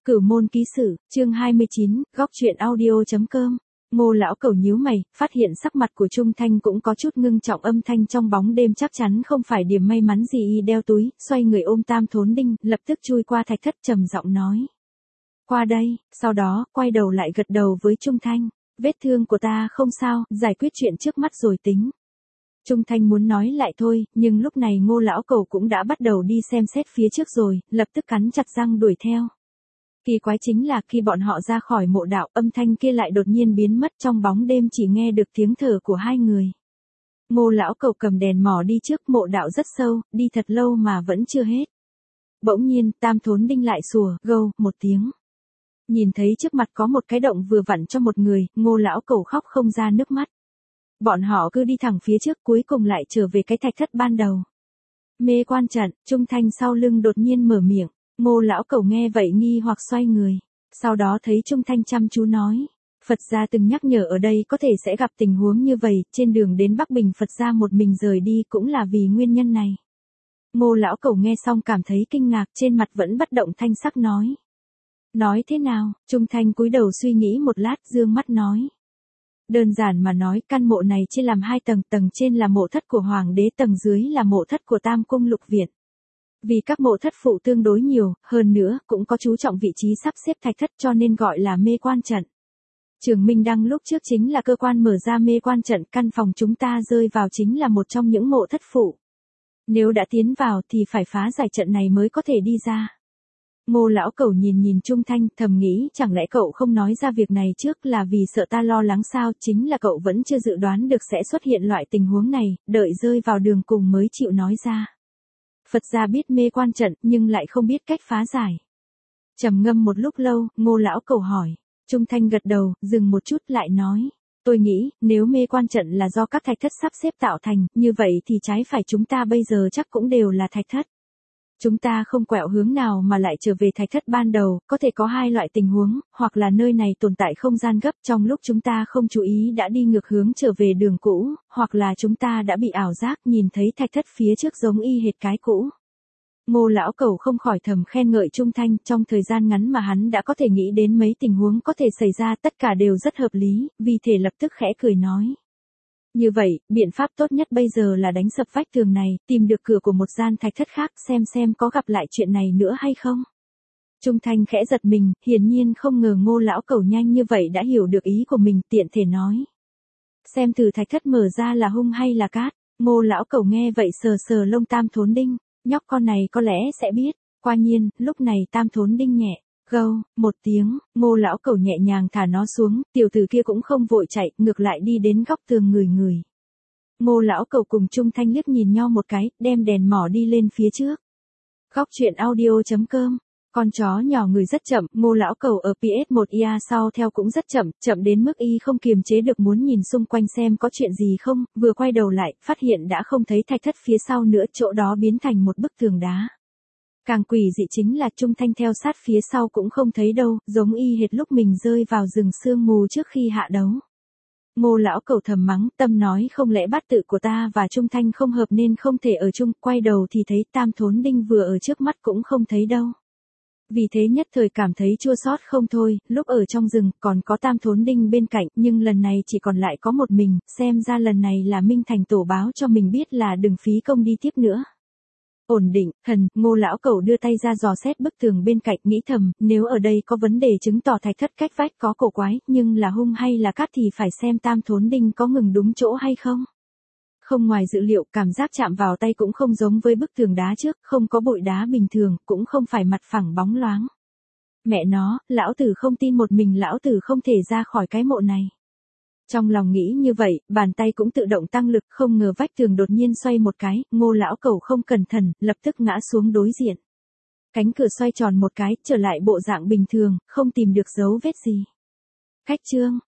Cửu môn ký sử, chương 29, góc truyện audio.com. Ngô lão cẩu nhíu mày, phát hiện sắc mặt của Trung Thanh cũng có chút ngưng trọng, âm thanh trong bóng đêm chắc chắn không phải điểm may mắn gì. Y đeo túi, xoay người ôm Tam Thốn Đinh, lập tức chui qua thạch thất trầm giọng nói. Qua đây, sau đó, quay đầu lại gật đầu với Trung Thanh. Vết thương của ta không sao, giải quyết chuyện trước mắt rồi tính. Trung Thanh muốn nói lại thôi, nhưng lúc này Ngô lão cẩu cũng đã bắt đầu đi xem xét phía trước rồi, lập tức cắn chặt răng đuổi theo. Kỳ quái chính là khi bọn họ ra khỏi mộ đạo, âm thanh kia lại đột nhiên biến mất, trong bóng đêm chỉ nghe được tiếng thở của hai người. Ngô lão cẩu cầm đèn mò đi trước, mộ đạo rất sâu, đi thật lâu mà vẫn chưa hết. Bỗng nhiên, Tam Thốn Đinh lại sủa, gâu, một tiếng. Nhìn thấy trước mặt có một cái động vừa vặn cho một người, Ngô lão cẩu khóc không ra nước mắt. Bọn họ cứ đi thẳng phía trước, cuối cùng lại trở về cái thạch thất ban đầu. Mê quan trận, Trung Thanh sau lưng đột nhiên mở miệng. Ngô lão cẩu nghe vậy nghi hoặc xoay người. Sau đó thấy Trung Thanh chăm chú nói. Phật gia từng nhắc nhở ở đây có thể sẽ gặp tình huống như vậy, trên đường đến Bắc Bình Phật gia một mình rời đi cũng là vì nguyên nhân này. Ngô lão cẩu nghe xong cảm thấy kinh ngạc, trên mặt vẫn bất động thanh sắc nói. Nói thế nào? Trung Thanh cúi đầu suy nghĩ một lát, dương mắt nói. Đơn giản mà nói, căn mộ này chia làm 2 tầng, tầng trên là mộ thất của Hoàng đế, tầng dưới là mộ thất của Tam Cung Lục Viện. Vì các mộ thất phụ tương đối nhiều, hơn nữa, cũng có chú trọng vị trí sắp xếp thạch thất cho nên gọi là mê quan trận. Trường Minh Đăng lúc trước chính là cơ quan mở ra mê quan trận, căn phòng chúng ta rơi vào chính là một trong những mộ thất phụ. Nếu đã tiến vào thì phải phá giải trận này mới có thể đi ra. Ngô lão cẩu nhìn Trung Thanh, thầm nghĩ chẳng lẽ cậu không nói ra việc này trước là vì sợ ta lo lắng sao, chính là cậu vẫn chưa dự đoán được sẽ xuất hiện loại tình huống này, đợi rơi vào đường cùng mới chịu nói ra. Phật gia biết mê quan trận nhưng lại không biết cách phá giải. Trầm ngâm một lúc lâu, Ngô lão cẩu hỏi. Trung Thanh gật đầu, dừng một chút lại nói. Tôi nghĩ, nếu mê quan trận là do các thạch thất sắp xếp tạo thành, như vậy thì trái phải chúng ta bây giờ chắc cũng đều là thạch thất. Chúng ta không quẹo hướng nào mà lại trở về thạch thất ban đầu, có thể có 2 loại tình huống, hoặc là nơi này tồn tại không gian gấp trong lúc chúng ta không chú ý đã đi ngược hướng trở về đường cũ, hoặc là chúng ta đã bị ảo giác nhìn thấy thạch thất phía trước giống y hệt cái cũ. Ngô lão cẩu không khỏi thầm khen ngợi Trung Thanh, trong thời gian ngắn mà hắn đã có thể nghĩ đến mấy tình huống có thể xảy ra, tất cả đều rất hợp lý, vì thế lập tức khẽ cười nói. Như vậy, biện pháp tốt nhất bây giờ là đánh sập vách tường này, tìm được cửa của một gian thạch thất khác, xem có gặp lại chuyện này nữa hay không. Trung Thanh khẽ giật mình, hiển nhiên không ngờ Ngô lão cẩu nhanh như vậy đã hiểu được ý của mình, tiện thể nói. Xem thử thạch thất mở ra là hung hay là cát. Ngô lão cẩu nghe vậy sờ lông Tam Thốn Đinh, nhóc con này có lẽ sẽ biết. Quả nhiên, lúc này Tam Thốn Đinh nhẹ. Gâu, một tiếng, Ngô lão cẩu nhẹ nhàng thả nó xuống, tiểu tử kia cũng không vội chạy, ngược lại đi đến góc tường người. Ngô lão cẩu cùng Trung Thanh liếc nhìn nhau một cái, đem đèn mỏ đi lên phía trước. Góc truyện audio.com. Con chó nhỏ người rất chậm, Ngô lão cẩu ở PS1IA sau theo cũng rất chậm đến mức y không kiềm chế được muốn nhìn xung quanh xem có chuyện gì không, vừa quay đầu lại, phát hiện đã không thấy thạch thất phía sau nữa, chỗ đó biến thành một bức tường đá. Càng quỷ dị chính là Trung Thanh theo sát phía sau cũng không thấy đâu, giống y hệt lúc mình rơi vào rừng sương mù trước khi hạ đấu. Ngô lão cẩu thầm mắng, tâm nói không lẽ bát tự của ta và Trung Thanh không hợp nên không thể ở chung, quay đầu thì thấy Tam Thốn Đinh vừa ở trước mắt cũng không thấy đâu. Vì thế nhất thời cảm thấy chua xót không thôi, lúc ở trong rừng còn có Tam Thốn Đinh bên cạnh, nhưng lần này chỉ còn lại có một mình, xem ra lần này là Minh Thành tổ báo cho mình biết là đừng phí công đi tiếp nữa. Ổn định, Ngô lão cẩu đưa tay ra dò xét bức tường bên cạnh, nghĩ thầm, nếu ở đây có vấn đề chứng tỏ thạch thất cách vách có cổ quái, nhưng là hung hay là cát thì phải xem Tam Thốn Đinh có ngừng đúng chỗ hay không. Không ngoài dự liệu, cảm giác chạm vào tay cũng không giống với bức tường đá trước, không có bụi đá bình thường, cũng không phải mặt phẳng bóng loáng. Mẹ nó, lão tử không tin một mình lão tử không thể ra khỏi cái mộ này. Trong lòng nghĩ như vậy, bàn tay cũng tự động tăng lực, không ngờ vách tường đột nhiên xoay một cái, Ngô lão cẩu không cẩn thận, lập tức ngã xuống đối diện. Cánh cửa xoay tròn một cái, trở lại bộ dạng bình thường, không tìm được dấu vết gì. Khách trương,